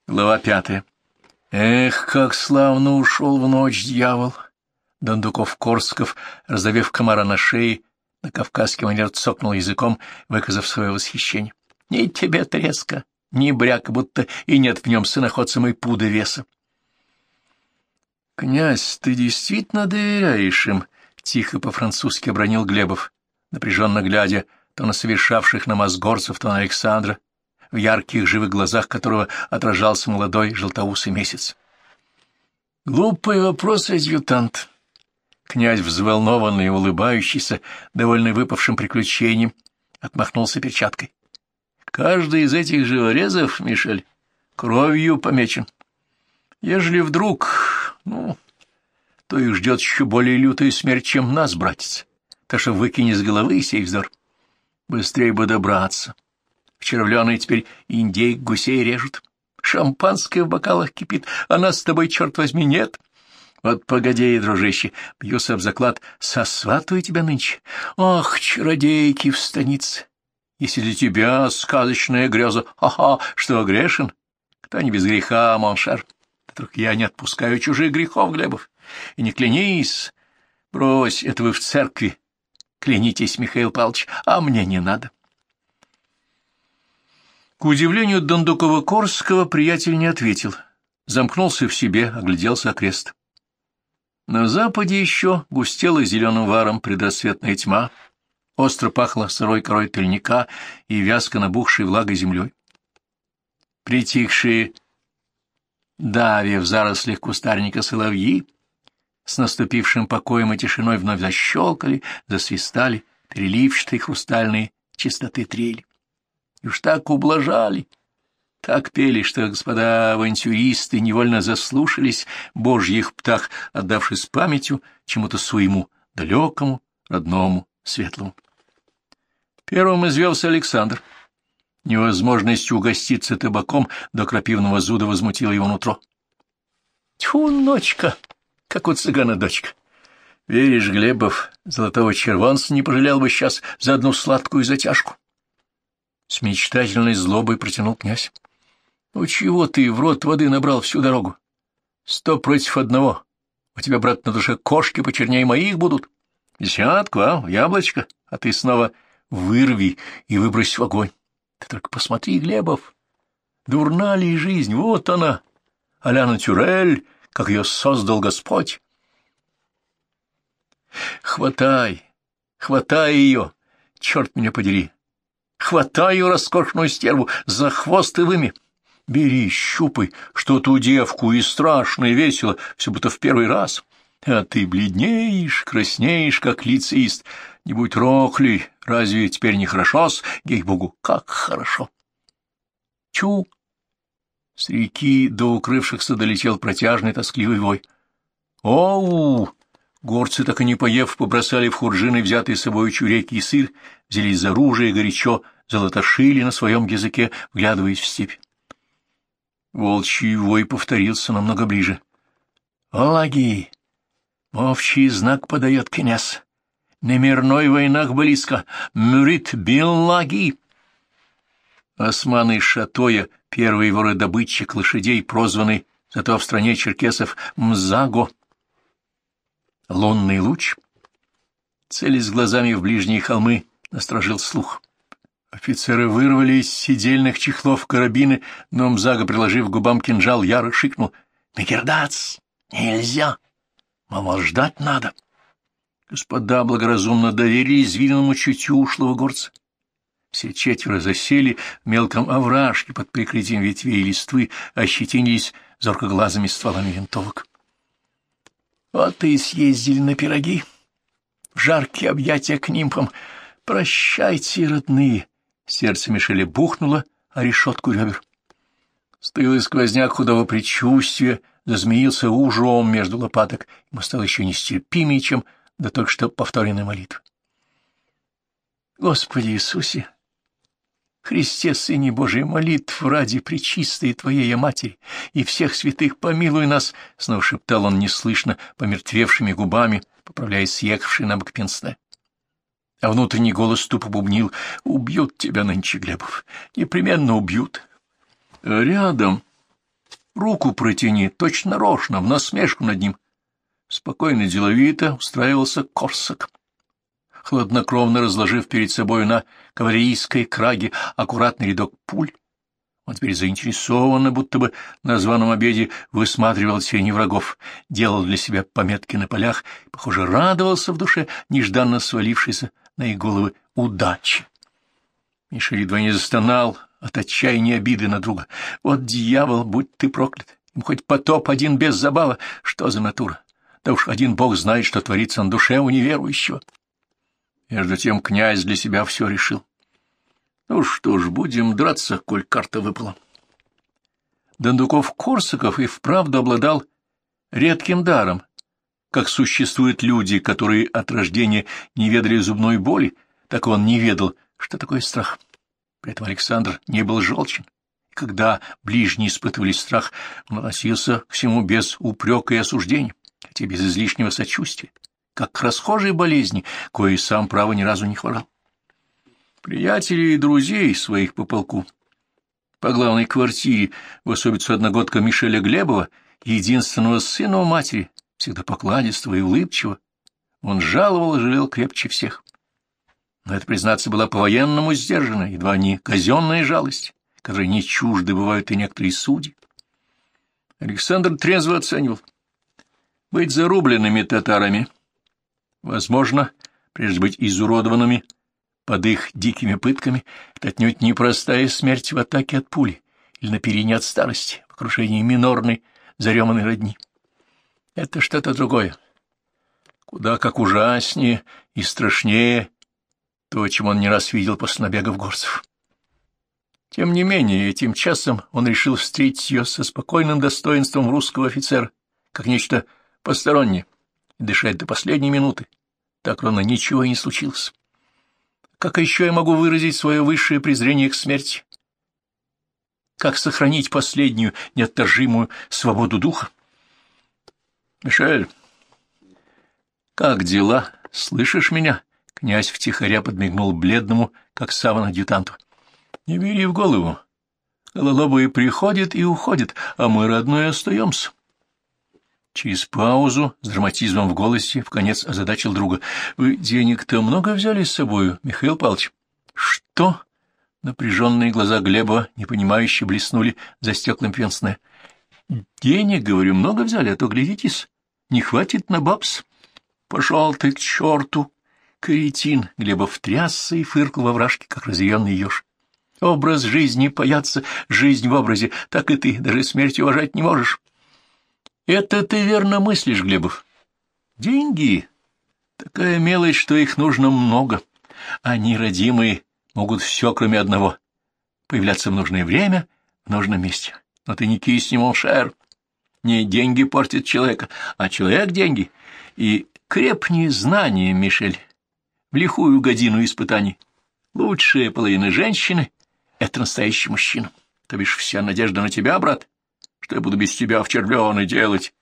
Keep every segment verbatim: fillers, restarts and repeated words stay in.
Глава пятая. Эх, как славно ушел в ночь дьявол! Дондуков-Корсков, раздавив комара на шее, на кавказский манер цокнул языком, выказав свое восхищение. Ни тебе треска, ни бряка, будто и нет в нем сыноходца и пуда веса. — Князь, ты действительно доверяешь им? — тихо по-французски обронил Глебов, напряженно глядя то на совершавших намаз горцев, то на Александра, в ярких живых глазах которого отражался молодой желтоусый месяц. — Глупый вопрос, адъютант. Князь, взволнованный и улыбающийся, довольный выпавшим приключением, отмахнулся перчаткой. — Каждый из этих живорезов, Мишель, кровью помечен. Ежели вдруг, ну, то их ждет еще более лютая смерть, чем нас, братец. Так что выкини с головы сей вздор. Быстрее бы добраться. Вчервленные теперь индейк гусей режут. Шампанское в бокалах кипит, а нас с тобой, черт возьми, нет. Вот погоди, дружище, бьюсь об заклад, сосватаю тебя нынче. Ах, чародейки в станице! Если для тебя сказочная греза, ха-ха, что грешен? Кто не без греха, моншер? Только я не отпускаю чужих грехов, Глебов. И не клянись, брось, это вы в церкви. Клянитесь, Михаил Павлович, а мне не надо. К удивлению Дондукова-Корского приятель не ответил. Замкнулся в себе, огляделся окрест. На западе еще густела зеленым варом предрассветная тьма, остро пахло сырой корой тыльника и вязко набухшей влагой землей. Притихшие даве в зарослях кустарника соловьи с наступившим покоем и тишиной вновь защелкали, засвистали переливчатые хрустальные чистоты трели. И уж так ублажали, так пели, что господа авантюристы невольно заслушались божьих птах, отдавшись памятью чему-то своему, далекому, родному, светлому. Первым извелся Александр. Невозможность угоститься табаком до крапивного зуда возмутила его нутро. — Тьфу, ночка, как у цыгана дочка! Веришь, Глебов, золотого червонца не пожалел бы сейчас за одну сладкую затяжку? С мечтательной злобой протянул князь. — Ну чего ты в рот воды набрал всю дорогу? Сто против одного. У тебя, брат, на душе кошки почернее моих будут. Десятку, а, яблочко, а ты снова вырви и выбрось в огонь. Ты только посмотри, Глебов, дурна ли жизнь, вот она, а-ля натюрель, как ее создал Господь. Хватай, хватай ее, черт меня подери, хватай ее, роскошную стерву, за хвост и выми. Бери, щупай, что ту девку, и страшно, и весело, все будто в первый раз. А ты бледнеешь, краснеешь, как лицеист. Не будь рохлей, разве теперь не хорошо-с? Ей-богу, как хорошо! Чу! С реки до укрывшихся долетел протяжный тоскливый вой. Оу! Горцы, так и не поев, побросали в хуржины взятые с собой чуреки и сыр, взялись за оружие горячо, золотошили на своем языке, вглядываясь в степь. Волчий вой повторился намного ближе. Лаги! Мовчий знак подает князь. На мирной войнах близко. Мюрит Биллаги. Османы из Шатоя, первый воры-добытчик лошадей, прозванный зато в стране черкесов Мзаго. Лунный луч, целясь глазами в ближние холмы, насторожил слух. Офицеры вырвали из сидельных чехлов карабины, но Мзаго, приложив к губам кинжал, яро шикнул. — Микердац! Нельзя! Мало ждать надо! Господа благоразумно доверили извилинному чутью ушлого горца. Все четверо засели в мелком овражке под прикрытием ветвей и листвы, ощетинились зоркоглазыми стволами винтовок. Вот и съездили на пироги, в жаркие объятия к нимфам. Прощайте, родные! Сердце Мишеля бухнуло о решетку ребер. Стылый сквозняк худого предчувствия зазмеился ужом между лопаток. Ему стало еще нестерпимее, чем до только что повторенной молитвы. Господи Иисусе, Христе, Сыне Божий, молитв ради пречистой Твоей Матери и всех святых помилуй нас, — снова шептал он неслышно, помертвевшими губами, поправляя съехавший на бок пенсне. А внутренний голос тупо бубнил: «Убьют тебя нынче, Глебов, непременно убьют». Рядом, Руку протяни, точно нарочно, в насмешку над ним. Спокойно, деловито устраивался Корсак, хладнокровно разложив перед собой на кавалерийской краге аккуратный рядок пуль. Он теперь заинтересованно, будто бы на званом обеде высматривал тени врагов, делал для себя пометки на полях и, похоже, радовался в душе нежданно свалившейся на их головы удачи. Мишель едва не застонал от отчаяния обиды на друга. Вот дьявол, будь ты проклят! Им хоть потоп один без забава. Что за натура? Да уж один бог знает, что творится на душе у неверующего. Между тем князь для себя все решил. Ну что ж, будем драться, коль карта выпала. Дондуков-Корсаков и вправду обладал редким даром. Как существуют люди, которые от рождения не ведали зубной боли, так он не ведал, что такое страх. При этом Александр не был желчен. И когда ближние испытывали страх, он относился к всему без упрека и осуждения, хотя без излишнего сочувствия, как к расхожей болезни, коей сам, право, ни разу не хворал. Приятелей и друзей своих по полку, по главной квартире, в особицу одногодка Мишеля Глебова, единственного сына у матери, всегда покладистого и улыбчивого, он жаловал и жалел крепче всех. Но это, признаться, была по-военному сдержанная, едва не казенная жалость, которой не чужды бывают и некоторые судьи. Александр трезво оценивал. Быть зарубленными татарами, возможно, прежде быть изуродованными под их дикими пытками, это отнюдь непростая смерть в атаке от пули или на перине от старости, в окружении минорной, зареманной родни. Это что-то другое, куда как ужаснее и страшнее то, чем он не раз видел после набегов горцев. Тем не менее, этим часом он решил встретить ее со спокойным достоинством русского офицера, как нечто постороннее, и дышать до последней минуты, так ровно ничего и не случилось. Как еще я могу выразить свое высшее презрение к смерти? Как сохранить последнюю неотторжимую свободу духа? Мишель, как дела? Слышишь меня? Князь втихаря подмигнул бледному, как саван, адъютанту. Не бери в голову. Гололобые приходят и уходят, а мы, родной, остаемся. Через паузу, с драматизмом в голосе, вконец озадачил друга. — Вы денег-то много взяли с собою, Михаил Павлович? — Что? Напряженные глаза Глеба, непонимающе, блеснули за стеклом пенсне. — Денег, говорю, много взяли, а то, глядитесь, не хватит на бабс. — Пошел ты к черту, каретин! Глебов трясся и фыркал во вражке, как разъяренный еж. — Образ жизни паяться, жизнь в образе, так и ты даже смерть уважать не можешь. Это ты верно мыслишь, Глебов. Деньги — такая мелочь, что их нужно много. Они, родимые, могут все, кроме одного — появляться в нужное время, в нужном месте. Но ты не кисни, моншер. Не деньги портят человека, а человек — деньги. И крепни знания, Мишель, в лихую годину испытаний. Лучшая половина женщины — это настоящий мужчина. То бишь вся надежда на тебя, брат. Что я буду без тебя в червленый делать?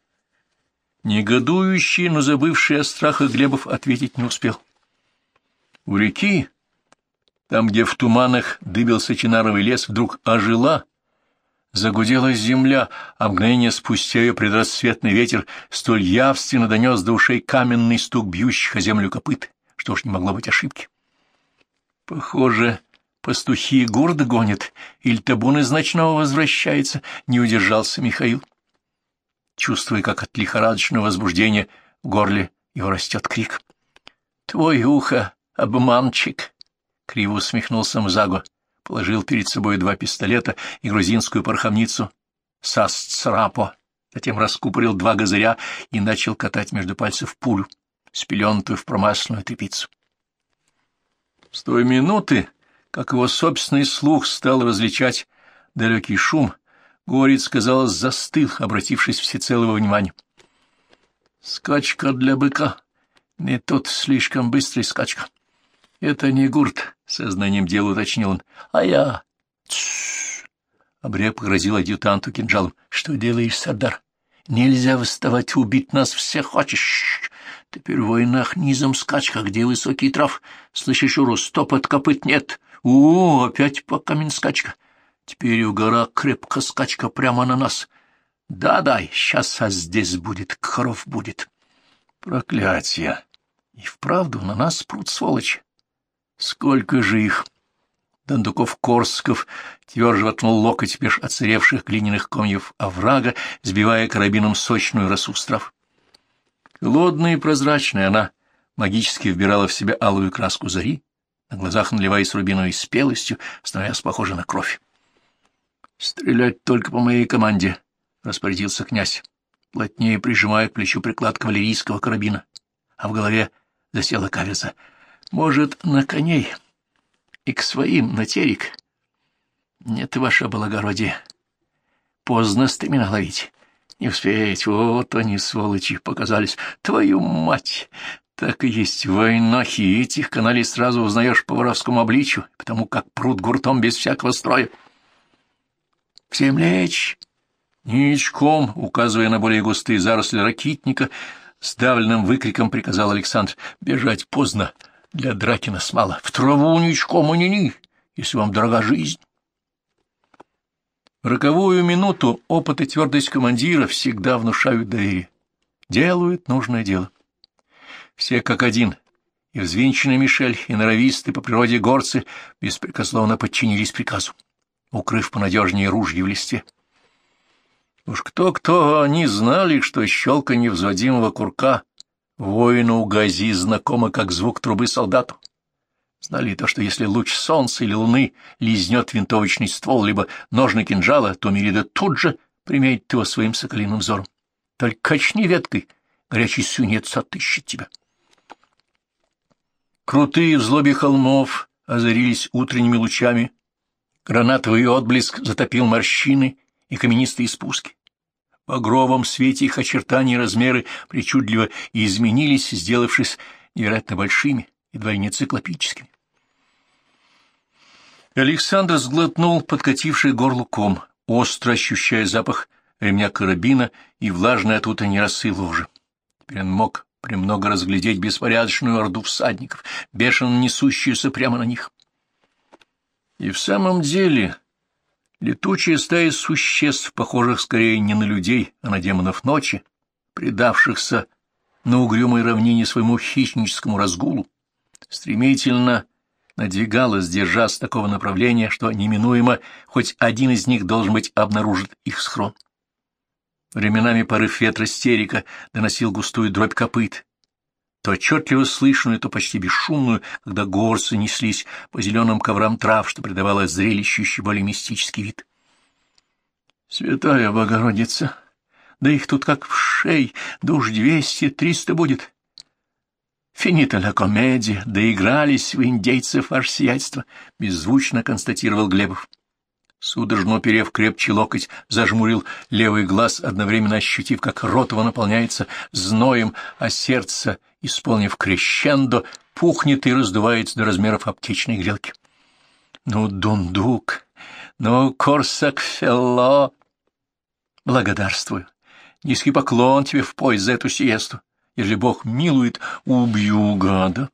Негодующий, но забывший о страхах Глебов ответить не успел. У реки, там, где в туманах дыбился чинаровый лес, вдруг ожила, загудела земля, а мгновение спустя ее предрассветный ветер столь явственно донес до ушей каменный стук бьющих о землю копыт, что уж не могло быть ошибки. Похоже, пастухи гурды гонят, или табун из ночного возвращается, не удержался Михаил. Чувствуя, как от лихорадочного возбуждения в горле его растет крик. — Твой ухо, обманщик! — криво усмехнулся Мзаго, положил перед собой два пистолета и грузинскую пороховницу сасцрапо, затем раскупорил два газыря и начал катать между пальцев пулю, спеленутую в промасленную тряпицу. С той минуты, как его собственный слух стал различать далекий шум, горец, казалось, застыл, обратившись всецело во внимание. Скачка для быка. Не тут слишком быстрый скачка. Это не гурт, — сознанием дела уточнил он. А я... Тссс! Обрек погрозил адъютанту кинжалом. Что делаешь, Сардар? Нельзя восставать, убить нас всех хочешь. Теперь в войнах низом скачка, где высокий трав. Слышишь, Урус, стопот копыт нет. У, опять по камень скачка. Теперь у гора крепко скачка прямо на нас. Да-дай, сейчас а здесь будет, коров будет. Проклятие! И вправду на нас прут сволочи. Сколько же их! Дондуков-Корсков тверже воткнул локоть меж оцаревших глиняных комьев оврага, сбивая карабином сочную росу с трав. Холодная и прозрачная она магически вбирала в себя алую краску зари, на глазах наливаясь рубиновой спелостью, становясь похожа на кровь. — Стрелять только по моей команде, — распорядился князь, плотнее прижимая к плечу приклад кавалерийского карабина, а в голове засела каверза. — Может, на коней и к своим на терек? — Нет, ваше благородие, поздно стремена ловить. Не успеть, вот они, сволочи, показались. Твою мать! Так и есть войнахи, и этих каналей сразу узнаешь по воровскому обличию, потому как прут гуртом без всякого строя. Всем лечь! Ничком, указывая на более густые заросли ракитника, с давленным выкриком приказал Александр. Бежать поздно, для драки нас мало. В траву ничком и ни-ни, если вам дорога жизнь. В роковую минуту опыт и твердость командира всегда внушают доверие. Делают нужное дело. Все как один, и взвинченный Мишель, и норовистые по природе горцы беспрекословно подчинились приказу, укрыв понадежнее ружья в листе. Уж кто-кто, они знали, что щелканье взводимого курка воину Гази знакомо как звук трубы солдату. Знали и то, что если луч солнца или луны лизнет винтовочный ствол, либо ножны кинжала, то Мирида тут же приметит его своим соколиным взором. Только качни веткой, горячий свинец отыщет тебя. Крутые взлоби холмов озарились утренними лучами. Гранатовый отблеск затопил морщины и каменистые спуски. В багровом свете их очертания и размеры причудливо изменились, сделавшись невероятно большими, едва ли не циклопическими. Александр сглотнул подкативший горлу ком, остро ощущая запах ремня карабина и влажной от утренней росы ложи. Теперь он мог премного разглядеть беспорядочную орду всадников, бешено несущуюся прямо на них. И в самом деле летучая стая существ, похожих скорее не на людей, а на демонов ночи, предавшихся на угрюмой равнине своему хищническому разгулу, стремительно надвигалась, держа с такого направления, что неминуемо хоть один из них должен быть обнаружит их схрон. Временами порыв ветра стерика доносил густую дробь копыт, то отчетливо слышную, то почти бесшумную, когда горцы неслись по зеленым коврам трав, что придавало зрелищу еще более мистический вид. Святая Богородица! Да их тут как в шей, душ двести, триста будет. Финита ля комедия, доигрались в индейцев ваше сиятельство, — беззвучно констатировал Глебов. Судорожно уперев крепче локоть, зажмурил левый глаз, одновременно ощутив, как рот его наполняется зноем, а сердце, исполнив крещендо, пухнет и раздувается до размеров аптечной грелки. — Ну, дундук, ну, корсак-фелло! — Благодарствую. Низкий поклон тебе в пояс за эту сиесту. Если Бог милует, убью гада.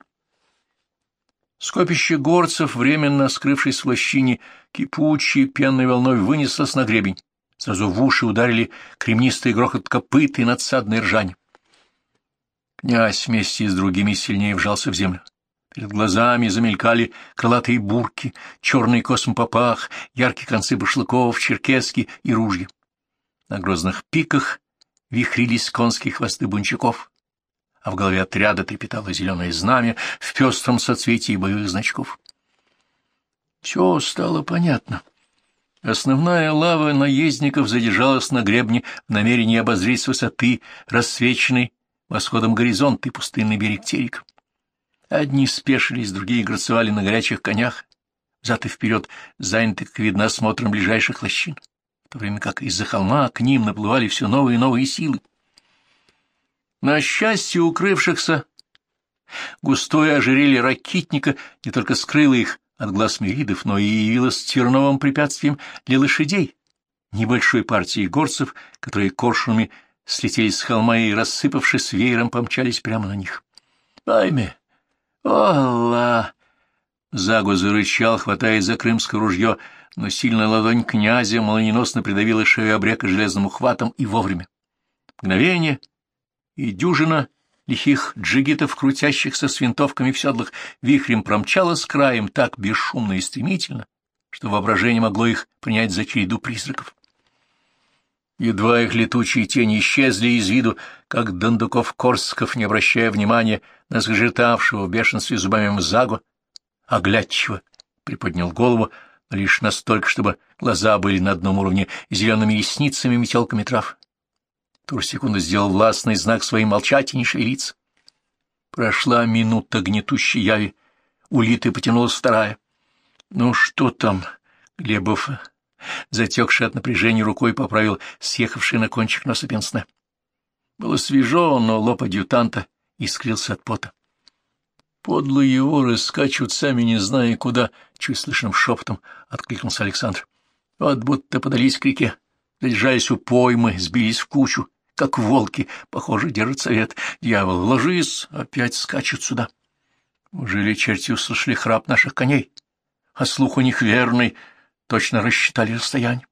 Скопище горцев, временно скрывшись в лощине, кипучей пенной волной вынеслось на гребень. Сразу в уши ударили кремнистый грохот копыт и надсадное ржань. Князь вместе с другими сильнее вжался в землю. Перед глазами замелькали крылатые бурки, черный космопопах, яркие концы башлыков, черкески и ружья. На грозных пиках вихрились конские хвосты бунчаков, а в голове отряда трепетало зеленое знамя в пестром соцветии боевых значков. Все стало понятно. Основная лава наездников задержалась на гребне в намерении обозреть с высоты рассвеченный восходом горизонт и пустынный берег терека. Одни спешились, другие грацевали на горячих конях, взад и вперед, заняты, как видно, осмотром ближайших лощин, в то время как из-за холма к ним наплывали все новые и новые силы. На счастье укрывшихся густое ожерелье ракитника не только скрыло их от глаз миридов, но и явилось терновым препятствием для лошадей, небольшой партии горцев, которые коршунами слетели с холма и, рассыпавшись веером, помчались прямо на них. — Пойми! Алла! Загу зарычал, хватаясь за крымское ружье, но сильная ладонь князя молниеносно придавила шею обрека железным ухватом и вовремя. Мгновение, и дюжина лихих джигитов, крутящихся с винтовками в седлах, вихрем промчалась краем так бесшумно и стремительно, что воображение могло их принять за череду призраков. Едва их летучие тени исчезли из виду, как Дондуков-Корсков, не обращая внимания на скрежетавшего в бешенстве зубами Мзагу, оглядчиво приподнял голову, но лишь настолько, чтобы глаза были на одном уровне с зелеными ресницами и метелками трав. Турсекунда сделал властный знак своим молчать и не шевелиться. Прошла минута гнетущей яви, улитой потянулась вторая. Ну что там? Глебов, затекший от напряжения рукой, поправил съехавший на кончик носа пенсне. Было свежо, но лоб адъютанта искрился от пота. Подлые воры скачут, сами не зная куда, чуть слышным шепотом откликнулся Александр. Вот будто подались к реке, задержались у поймы, сбились в кучу, как волки, похоже, держат совет. Дьявол, ложись, опять скачут сюда. Ужели черти услышали храп наших коней? А слух у них верный, точно рассчитали расстояние.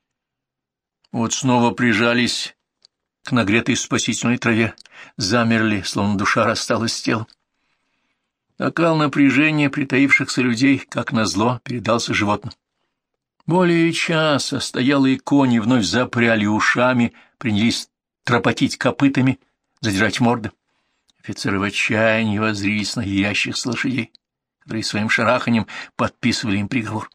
Вот снова прижались к нагретой спасительной траве, замерли, словно душа рассталась с телом. Накал напряжения притаившихся людей, как назло, передался животным. Более часа стоялые кони вновь запряли ушами, принялись тропотить копытами, задирать морды. Офицеры в отчаянии воззрились на ящихся лошадей, которые своим шараханьем подписывали им приговор.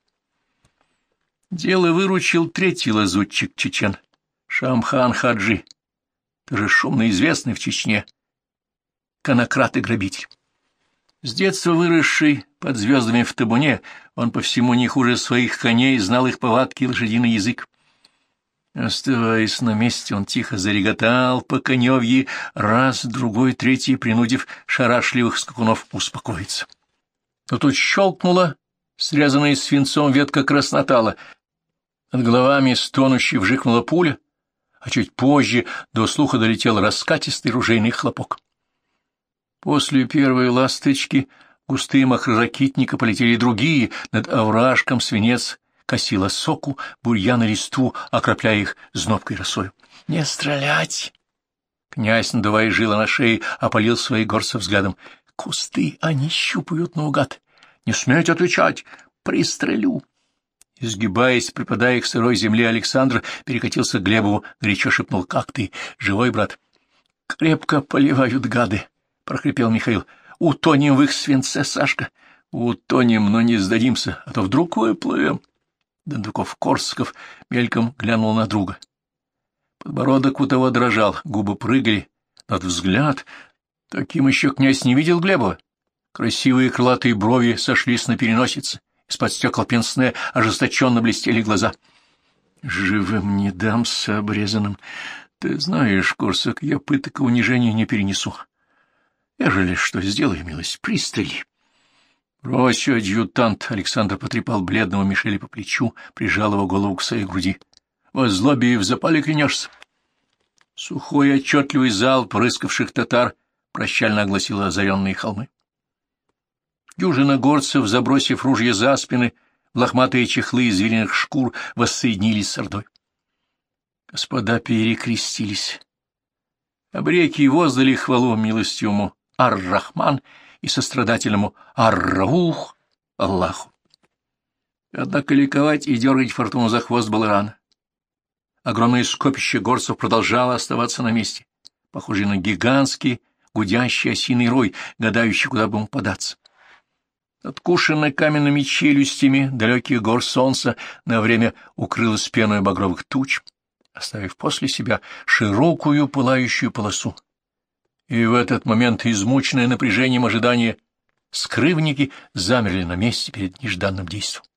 Дело выручил третий лазутчик чечен, Шамхан Хаджи, тоже шумно известный в Чечне, конократ и грабитель. С детства выросший под звездами в табуне, он по всему не хуже своих коней знал их повадки и лошадиный язык. Оставаясь на месте, он тихо зареготал по коневьи, раз, другой, третий, принудив шарашливых скакунов успокоиться. Но тут щелкнула срезанная свинцом ветка краснотала. Над головами стонущей вжикнула пуля, а чуть позже до слуха долетел раскатистый ружейный хлопок. После первой ласточки густые махры ракитника полетели другие, над овражком свинец косила соку, бурьян и листву, окропляя их знобкой росою. — Не стрелять! Князь, надувая жила на шее, опалил свои горца взглядом. — Кусты они щупают наугад. Не сметь отвечать! Пристрелю! Изгибаясь, припадая к сырой земле, Александр перекатился к Глебову, горячо шепнул: — Как ты, живой, брат? — Крепко поливают гады, — прохрипел Михаил. — Утонем в их свинце, Сашка. — Утонем, но не сдадимся, а то вдруг выплывем. Дондуков-Корсков мельком глянул на друга. Подбородок у того дрожал, губы прыгали, над взгляд. Таким еще князь не видел Глебова. Красивые крылатые брови сошлись на переносице, из-под стекла пенсне ожесточенно блестели глаза. — Живым не дамся, обрезанным. Ты знаешь, Корсак, я пыток и унижения не перенесу. Ежели что, сделай милость, пристрели. — Брось, адъютант! — Александр потрепал бледного Мишеля по плечу, прижал его голову к своей груди. — Во злобе и в запале клянешься. Сухой отчетливый залп прыскавших татар прощально огласил озаренные холмы. Дюжина горцев, забросив ружья за спины, в лохматые чехлы из звериных шкур воссоединились с ордой. Господа перекрестились. Обреки воздали хвалу милостивому Ар-Рахман и сострадательному Ар-Раух Аллаху. Однако ликовать и дергать фортуну за хвост было рано. Огромное скопище горцев продолжало оставаться на месте, похожее на гигантский гудящий осиный рой, гадающий, куда бы ему податься. Откушенная каменными челюстями далеких гор солнца на время укрылась пеной багровых туч, оставив после себя широкую пылающую полосу. И в этот момент, измученные напряжением ожидания, скрывники замерли на месте перед нежданным действием.